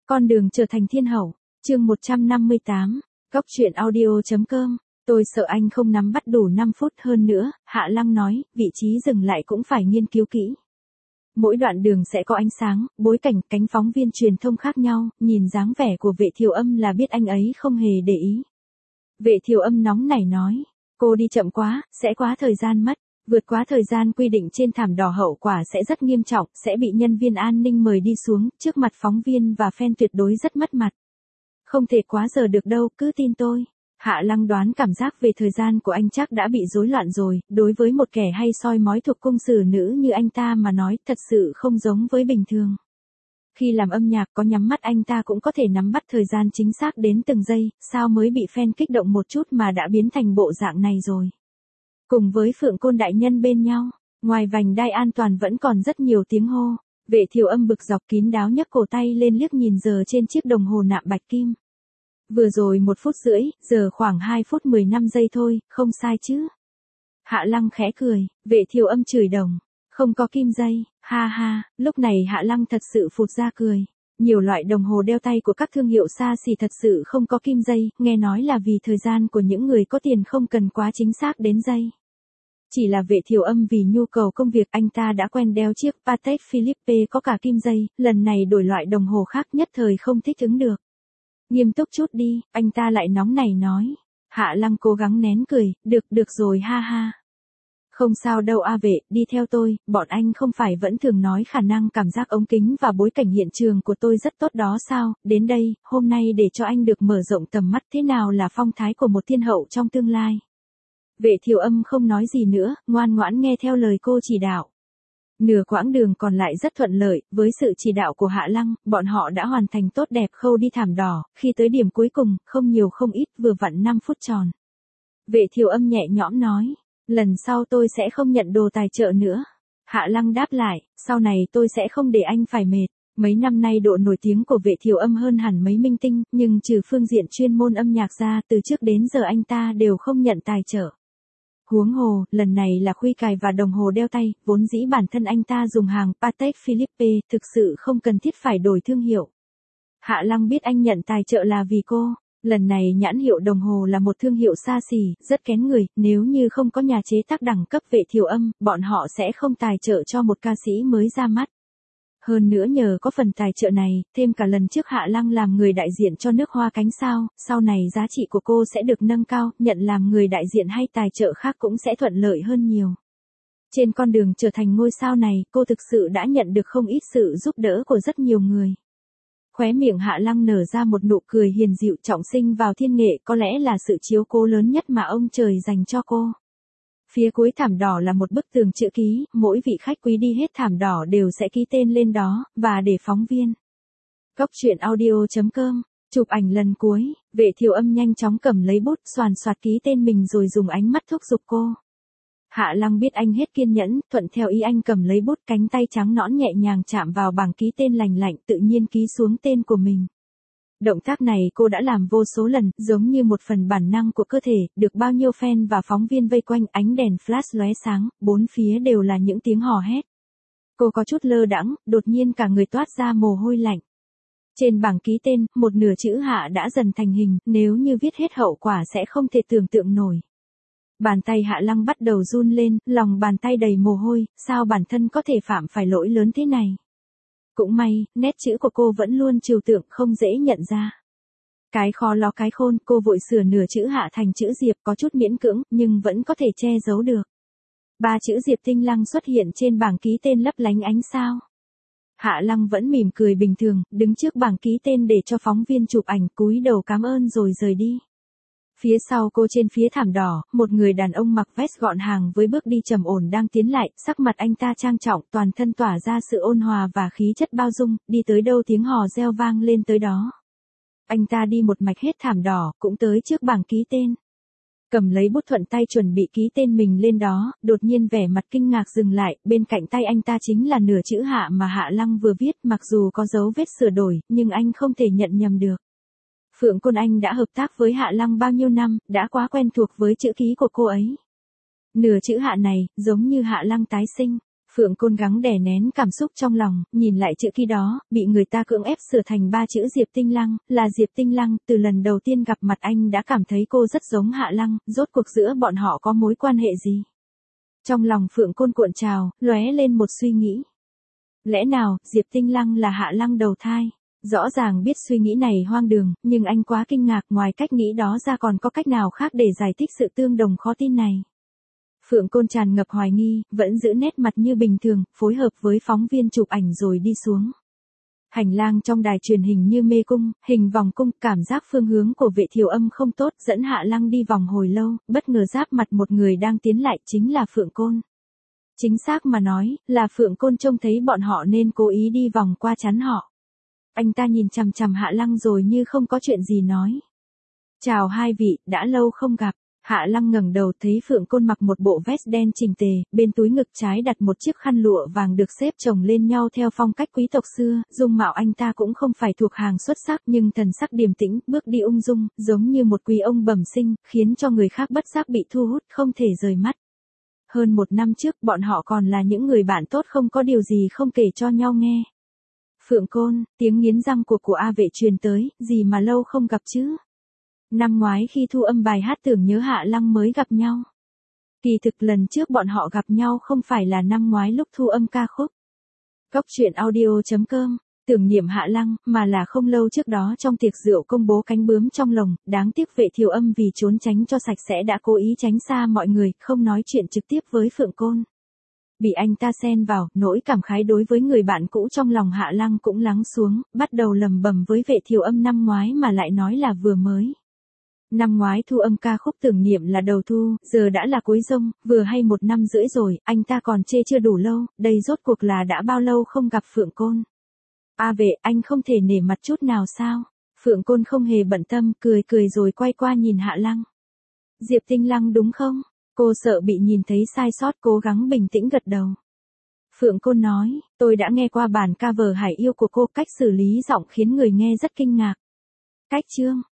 Con đường trở thành thiên hậu, chương 158, góc truyện audio.com. Tôi sợ anh không nắm bắt đủ 5 phút hơn nữa, Hạ Lăng nói, vị trí dừng lại cũng phải nghiên cứu kỹ. Mỗi đoạn đường sẽ có ánh sáng, bối cảnh, cánh phóng viên truyền thông khác nhau, nhìn dáng vẻ của Vệ Thiều Âm là biết anh ấy không hề để ý. Vệ Thiều Âm nóng nảy nói, cô đi chậm quá, sẽ quá thời gian mất. Vượt quá thời gian quy định trên thảm đỏ hậu quả sẽ rất nghiêm trọng, sẽ bị nhân viên an ninh mời đi xuống, trước mặt phóng viên và fan tuyệt đối rất mất mặt. Không thể quá giờ được đâu, cứ tin tôi. Hạ Lăng đoán cảm giác về thời gian của anh chắc đã bị rối loạn rồi, đối với một kẻ hay soi mói thuộc cung xử nữ như anh ta mà nói thật sự không giống với bình thường. Khi làm âm nhạc có nhắm mắt anh ta cũng có thể nắm bắt thời gian chính xác đến từng giây, sao mới bị fan kích động một chút mà đã biến thành bộ dạng này rồi. Cùng với Phượng Côn đại nhân bên nhau, ngoài vành đai an toàn vẫn còn rất nhiều tiếng hô. Vệ Thiều Âm bực dọc kín đáo nhấc cổ tay lên liếc nhìn giờ trên chiếc đồng hồ nạm bạch kim. Vừa rồi 1 phút rưỡi, giờ khoảng 2 phút 15 giây thôi, không sai chứ. Hạ Lăng khẽ cười, Vệ Thiều Âm chửi đồng, không có kim dây, ha ha, lúc này Hạ Lăng thật sự phụt ra cười. Nhiều loại đồng hồ đeo tay của các thương hiệu xa xỉ thật sự không có kim dây, nghe nói là vì thời gian của những người có tiền không cần quá chính xác đến giây. Chỉ là Vệ Thiều Âm vì nhu cầu công việc anh ta đã quen đeo chiếc Patek Philippe có cả kim dây, lần này đổi loại đồng hồ khác nhất thời không thích ứng được. Nghiêm túc chút đi, anh ta lại nóng nảy nói. Hạ Lăng cố gắng nén cười, được rồi ha ha. Không sao đâu a Vệ, đi theo tôi, bọn anh không phải vẫn thường nói khả năng cảm giác ống kính và bối cảnh hiện trường của tôi rất tốt đó sao, đến đây, hôm nay để cho anh được mở rộng tầm mắt thế nào là phong thái của một thiên hậu trong tương lai. Vệ Thiều Âm không nói gì nữa, ngoan ngoãn nghe theo lời cô chỉ đạo. Nửa quãng đường còn lại rất thuận lợi, với sự chỉ đạo của Hạ Lăng, bọn họ đã hoàn thành tốt đẹp khâu đi thảm đỏ, khi tới điểm cuối cùng, không nhiều không ít, vừa vặn 5 phút tròn. Vệ Thiều Âm nhẹ nhõm nói, lần sau tôi sẽ không nhận đồ tài trợ nữa. Hạ Lăng đáp lại, sau này tôi sẽ không để anh phải mệt. Mấy năm nay độ nổi tiếng của Vệ Thiều Âm hơn hẳn mấy minh tinh, nhưng trừ phương diện chuyên môn âm nhạc ra, từ trước đến giờ anh ta đều không nhận tài trợ. Huống hồ, lần này là khuy cài và đồng hồ đeo tay, vốn dĩ bản thân anh ta dùng hàng Patek Philippe, thực sự không cần thiết phải đổi thương hiệu. Hạ Lăng biết anh nhận tài trợ là vì cô, lần này nhãn hiệu đồng hồ là một thương hiệu xa xỉ, rất kén người, nếu như không có nhà chế tác đẳng cấp Vệ Thiều Âm, bọn họ sẽ không tài trợ cho một ca sĩ mới ra mắt. Hơn nữa nhờ có phần tài trợ này, thêm cả lần trước Hạ Lăng làm người đại diện cho nước Hoa cánh sao, sau này giá trị của cô sẽ được nâng cao, nhận làm người đại diện hay tài trợ khác cũng sẽ thuận lợi hơn nhiều. Trên con đường trở thành ngôi sao này, cô thực sự đã nhận được không ít sự giúp đỡ của rất nhiều người. Khóe miệng Hạ Lăng nở ra một nụ cười hiền dịu, trọng sinh vào thiên nghệ có lẽ là sự chiếu cố lớn nhất mà ông trời dành cho cô. Phía cuối thảm đỏ là một bức tường chữ ký, mỗi vị khách quý đi hết thảm đỏ đều sẽ ký tên lên đó, và để phóng viên. góc truyện audio.com, chụp ảnh lần cuối, Vệ Thiều Âm nhanh chóng cầm lấy bút xoàn xoạt ký tên mình rồi dùng ánh mắt thúc giục cô. Hạ Lăng biết anh hết kiên nhẫn, thuận theo ý anh cầm lấy bút, cánh tay trắng nõn nhẹ nhàng chạm vào bảng ký tên lành lạnh, tự nhiên ký xuống tên của mình. Động tác này cô đã làm vô số lần, giống như một phần bản năng của cơ thể, được bao nhiêu fan và phóng viên vây quanh, ánh đèn flash lóe sáng, bốn phía đều là những tiếng hò hét. Cô có chút lơ đãng, đột nhiên cả người toát ra mồ hôi lạnh. Trên bảng ký tên, một nửa chữ Hạ đã dần thành hình, nếu như viết hết hậu quả sẽ không thể tưởng tượng nổi. Bàn tay Hạ Lăng bắt đầu run lên, lòng bàn tay đầy mồ hôi, sao bản thân có thể phạm phải lỗi lớn thế này. Cũng may, nét chữ của cô vẫn luôn trừu tượng, không dễ nhận ra. Cái khó ló cái khôn, cô vội sửa nửa chữ Hạ thành chữ Diệp, có chút miễn cưỡng, nhưng vẫn có thể che giấu được. 3 chữ Diệp tinh lăng xuất hiện trên bảng ký tên lấp lánh ánh sao. Hạ Lăng vẫn mỉm cười bình thường, đứng trước bảng ký tên để cho phóng viên chụp ảnh, cúi đầu cảm ơn rồi rời đi. Phía sau cô trên phía thảm đỏ, một người đàn ông mặc vest gọn hàng với bước đi trầm ổn đang tiến lại, sắc mặt anh ta trang trọng, toàn thân tỏa ra sự ôn hòa và khí chất bao dung, đi tới đâu tiếng hò reo vang lên tới đó. Anh ta đi một mạch hết thảm đỏ, cũng tới trước bảng ký tên. Cầm lấy bút thuận tay chuẩn bị ký tên mình lên đó, đột nhiên vẻ mặt kinh ngạc dừng lại, bên cạnh tay anh ta chính là nửa chữ Hạ mà Hạ Lăng vừa viết, mặc dù có dấu vết sửa đổi, nhưng anh không thể nhận nhầm được. Phượng Côn Anh đã hợp tác với Hạ Lăng bao nhiêu năm, đã quá quen thuộc với chữ ký của cô ấy. Nửa chữ Hạ này, giống như Hạ Lăng tái sinh. Phượng Côn gắng đè nén cảm xúc trong lòng, nhìn lại chữ ký đó, bị người ta cưỡng ép sửa thành 3 chữ Diệp Tinh Lăng, là Diệp Tinh Lăng, từ lần đầu tiên gặp mặt anh đã cảm thấy cô rất giống Hạ Lăng, rốt cuộc giữa bọn họ có mối quan hệ gì? Trong lòng Phượng Côn cuộn trào, lóe lên một suy nghĩ. Lẽ nào, Diệp Tinh Lăng là Hạ Lăng đầu thai? Rõ ràng biết suy nghĩ này hoang đường, nhưng anh quá kinh ngạc, ngoài cách nghĩ đó ra còn có cách nào khác để giải thích sự tương đồng khó tin này. Phượng Côn tràn ngập hoài nghi, vẫn giữ nét mặt như bình thường, phối hợp với phóng viên chụp ảnh rồi đi xuống. Hành lang trong đài truyền hình như mê cung, hình vòng cung, cảm giác phương hướng của Vệ Thiều Âm không tốt, dẫn Hạ Lăng đi vòng hồi lâu, bất ngờ giáp mặt một người đang tiến lại, chính là Phượng Côn. Chính xác mà nói, là Phượng Côn trông thấy bọn họ nên cố ý đi vòng qua chắn họ. Anh ta nhìn chằm chằm Hạ Lăng rồi như không có chuyện gì nói. Chào hai vị, đã lâu không gặp. Hạ Lăng ngẩng đầu thấy Phượng Côn mặc một bộ vest đen chỉnh tề, bên túi ngực trái đặt một chiếc khăn lụa vàng được xếp chồng lên nhau theo phong cách quý tộc xưa, dung mạo anh ta cũng không phải thuộc hàng xuất sắc nhưng thần sắc điềm tĩnh, bước đi ung dung, giống như một quý ông bẩm sinh, khiến cho người khác bất giác bị thu hút, không thể rời mắt. Hơn 1 năm trước bọn họ còn là những người bạn tốt không có điều gì không kể cho nhau nghe. Phượng Côn, tiếng nghiến răng của A Vệ truyền tới, gì mà lâu không gặp chứ? Năm ngoái khi thu âm bài hát Tưởng Nhớ Hạ Lăng mới gặp nhau. Kỳ thực lần trước bọn họ gặp nhau không phải là năm ngoái lúc thu âm ca khúc Góc Chuyện Audio.com, tưởng niệm Hạ Lăng, mà là không lâu trước đó trong tiệc rượu công bố cánh bướm trong lồng, đáng tiếc Vệ Thiều Âm vì trốn tránh cho sạch sẽ đã cố ý tránh xa mọi người, không nói chuyện trực tiếp với Phượng Côn. Bị anh ta xen vào, nỗi cảm khái đối với người bạn cũ trong lòng Hạ Lăng cũng lắng xuống, bắt đầu lầm bầm với Vệ Thiều Âm năm ngoái mà lại nói là vừa mới. Năm ngoái thu âm ca khúc Tưởng Niệm là đầu thu, giờ đã là cuối giông, vừa hay 1 năm rưỡi rồi, anh ta còn chê chưa đủ lâu, đây rốt cuộc là đã bao lâu không gặp Phượng Côn. A Vệ, anh không thể nể mặt chút nào sao? Phượng Côn không hề bận tâm, cười cười rồi quay qua nhìn Hạ Lăng. Diệp Tinh Lăng đúng không? Cô sợ bị nhìn thấy sai sót, cố gắng bình tĩnh gật đầu. Phượng Côn nói, tôi đã nghe qua bản cover Hải Yêu của cô, cách xử lý giọng khiến người nghe rất kinh ngạc. Cách chương